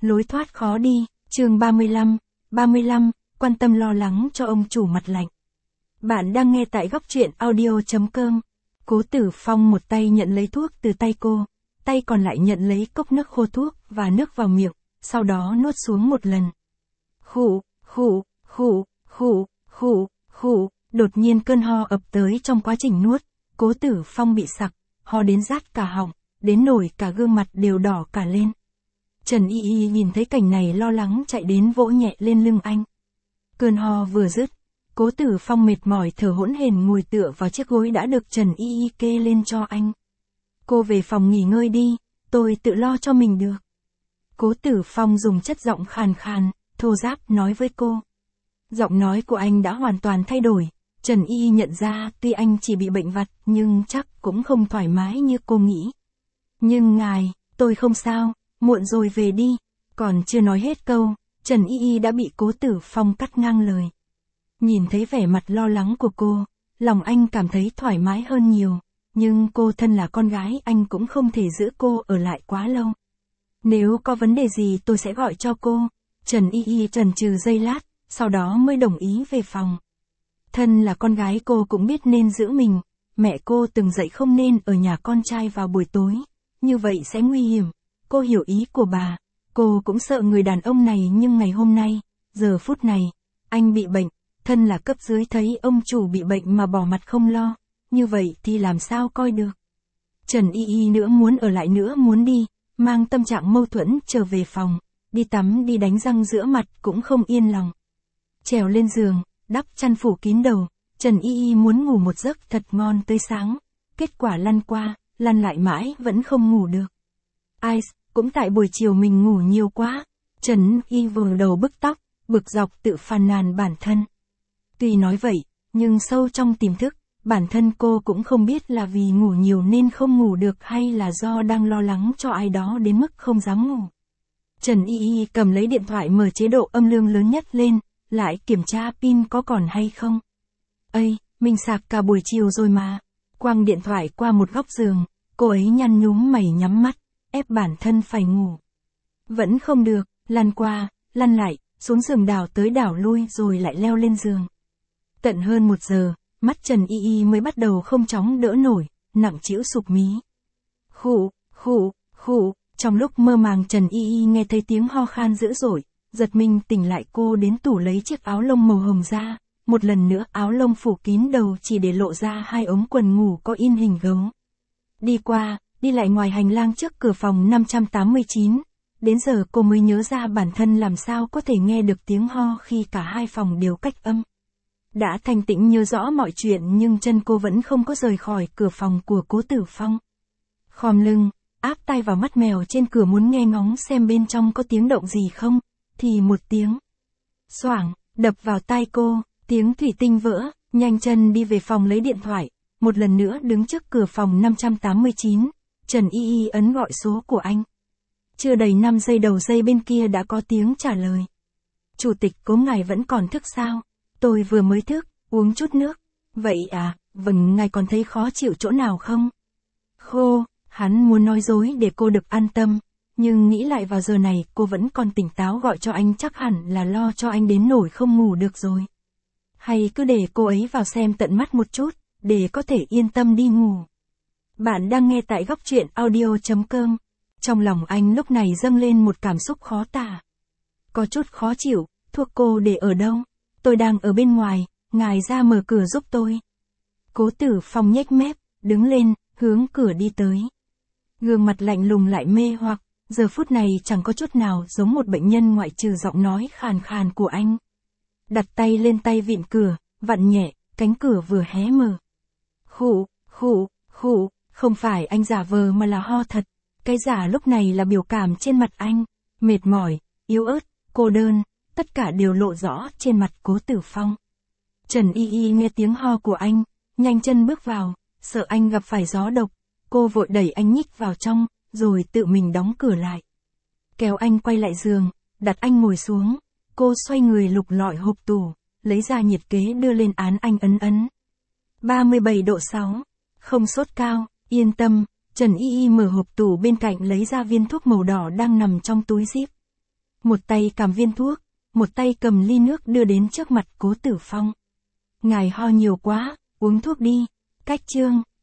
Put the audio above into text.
lối thoát khó đi, chương 35, quan tâm lo lắng cho ông chủ mặt lạnh. Bạn đang nghe tại góc truyện audio.com. Cố Tử Phong một tay nhận lấy thuốc từ tay cô, tay còn lại nhận lấy cốc nước khô thuốc và nước vào miệng, sau đó nuốt xuống một lần. Khụ, đột nhiên cơn ho ập tới trong quá trình nuốt, Cố Tử Phong bị sặc, ho đến rát cả họng, đến nổi cả gương mặt đều đỏ cả lên. Trần Y Y nhìn thấy cảnh này lo lắng chạy đến vỗ nhẹ lên lưng anh. Cơn ho vừa dứt, Cố Tử Phong mệt mỏi thở hổn hển ngồi tựa vào chiếc gối đã được Trần Y Y kê lên cho anh. Cô về phòng nghỉ ngơi đi, tôi tự lo cho mình được. Cố Tử Phong dùng chất giọng khàn khàn, thô ráp nói với cô. Giọng nói của anh đã hoàn toàn thay đổi, Trần Y Y nhận ra tuy anh chỉ bị bệnh vặt nhưng chắc cũng không thoải mái như cô nghĩ. Nhưng ngài, tôi không sao, muộn rồi về đi. Còn chưa nói hết câu, Trần Y Y đã bị Cố Tử Phong cắt ngang lời. Nhìn thấy vẻ mặt lo lắng của cô, lòng anh cảm thấy thoải mái hơn nhiều, nhưng cô thân là con gái anh cũng không thể giữ cô ở lại quá lâu. Nếu có vấn đề gì tôi sẽ gọi cho cô. Trần Y Y chần chừ giây lát, sau đó mới đồng ý về phòng. Thân là con gái cô cũng biết nên giữ mình, mẹ cô từng dạy không nên ở nhà con trai vào buổi tối, như vậy sẽ nguy hiểm. Cô hiểu ý của bà, cô cũng sợ người đàn ông này nhưng ngày hôm nay, giờ phút này, anh bị bệnh, thân là cấp dưới thấy ông chủ bị bệnh mà bỏ mặt không lo, như vậy thì làm sao coi được. Trần Y Y nữa muốn ở lại nữa muốn đi, mang tâm trạng mâu thuẫn trở về phòng, đi tắm đi đánh răng rửa mặt cũng không yên lòng. Trèo lên giường, đắp chăn phủ kín đầu, Trần Y Y muốn ngủ một giấc thật ngon tới sáng, kết quả lăn qua, lăn lại mãi vẫn không ngủ được. Ai, cũng tại buổi chiều mình ngủ nhiều quá, Trần Y vừa đầu bức tóc, bực dọc tự phàn nàn bản thân. Tuy nói vậy, nhưng sâu trong tiềm thức, bản thân cô cũng không biết là vì ngủ nhiều nên không ngủ được hay là do đang lo lắng cho ai đó đến mức không dám ngủ. Trần Y Y cầm lấy điện thoại mở chế độ âm lượng lớn nhất lên, lại kiểm tra pin có còn hay không. Ây, mình sạc cả buổi chiều rồi mà. Quăng điện thoại qua một góc giường, cô ấy nhăn nhúm mày nhắm mắt, ép bản thân phải ngủ. Vẫn không được, lăn qua, lăn lại, xuống giường đảo tới đảo lui rồi lại leo lên giường. Tận hơn 1 giờ, mắt Trần Y Y mới bắt đầu không chóng đỡ nổi, nặng trĩu sụp mí. Khụ, trong lúc mơ màng Trần Y Y nghe thấy tiếng ho khan dữ dội, giật mình tỉnh lại cô đến tủ lấy chiếc áo lông màu hồng ra, một lần nữa áo lông phủ kín đầu chỉ để lộ ra 2 ống quần ngủ có in hình gấu. Đi qua, đi lại ngoài hành lang trước cửa phòng 589, đến giờ cô mới nhớ ra bản thân làm sao có thể nghe được tiếng ho khi cả hai phòng đều cách âm. Đã thanh tĩnh nhớ rõ mọi chuyện nhưng chân cô vẫn không có rời khỏi cửa phòng của Cố Tử Phong. Khom lưng, áp tay vào mắt mèo trên cửa muốn nghe ngóng xem bên trong có tiếng động gì không, thì một tiếng xoảng đập vào tai cô, tiếng thủy tinh vỡ, nhanh chân đi về phòng lấy điện thoại, một lần nữa đứng trước cửa phòng 589, Trần Y Y ấn gọi số của anh. Chưa đầy 5 giây đầu dây bên kia đã có tiếng trả lời. Chủ tịch Cố ngài vẫn còn thức sao? Tôi vừa mới thức, uống chút nước. Vậy à, vâng, ngài còn thấy khó chịu chỗ nào không? Khô, hắn muốn nói dối để cô được an tâm, nhưng nghĩ lại vào giờ này cô vẫn còn tỉnh táo gọi cho anh chắc hẳn là lo cho anh đến nổi không ngủ được rồi. Hay cứ để cô ấy vào xem tận mắt một chút, để có thể yên tâm đi ngủ. Bạn đang nghe tại góc truyện audio.com. Trong lòng anh lúc này dâng lên một cảm xúc khó tả. Có chút khó chịu, thuốc cô để ở đâu? Tôi đang ở bên ngoài, ngài ra mở cửa giúp tôi. Cố Tử Phong nhếch mép, đứng lên, hướng cửa đi tới. Gương mặt lạnh lùng lại mê hoặc, giờ phút này chẳng có chút nào giống một bệnh nhân ngoại trừ giọng nói khàn khàn của anh. Đặt tay lên tay vịn cửa, vặn nhẹ, cánh cửa vừa hé mở. Khụ, không phải anh giả vờ mà là ho thật. Cái giả lúc này là biểu cảm trên mặt anh, mệt mỏi, yếu ớt, cô đơn, tất cả đều lộ rõ trên mặt Cố Tử Phong. Trần Y Y nghe tiếng ho của anh, nhanh chân bước vào, sợ anh gặp phải gió độc, cô vội đẩy anh nhích vào trong, rồi tự mình đóng cửa lại. Kéo anh quay lại giường, đặt anh ngồi xuống, cô xoay người lục lọi hộp tủ, lấy ra nhiệt kế đưa lên án anh ấn. 37 độ 6, không sốt cao, yên tâm. Trần Y Y mở hộp tủ bên cạnh lấy ra viên thuốc màu đỏ đang nằm trong túi zip. Một tay cầm viên thuốc, một tay cầm ly nước đưa đến trước mặt Cố Tử Phong. Ngài ho nhiều quá, uống thuốc đi. Cách chương.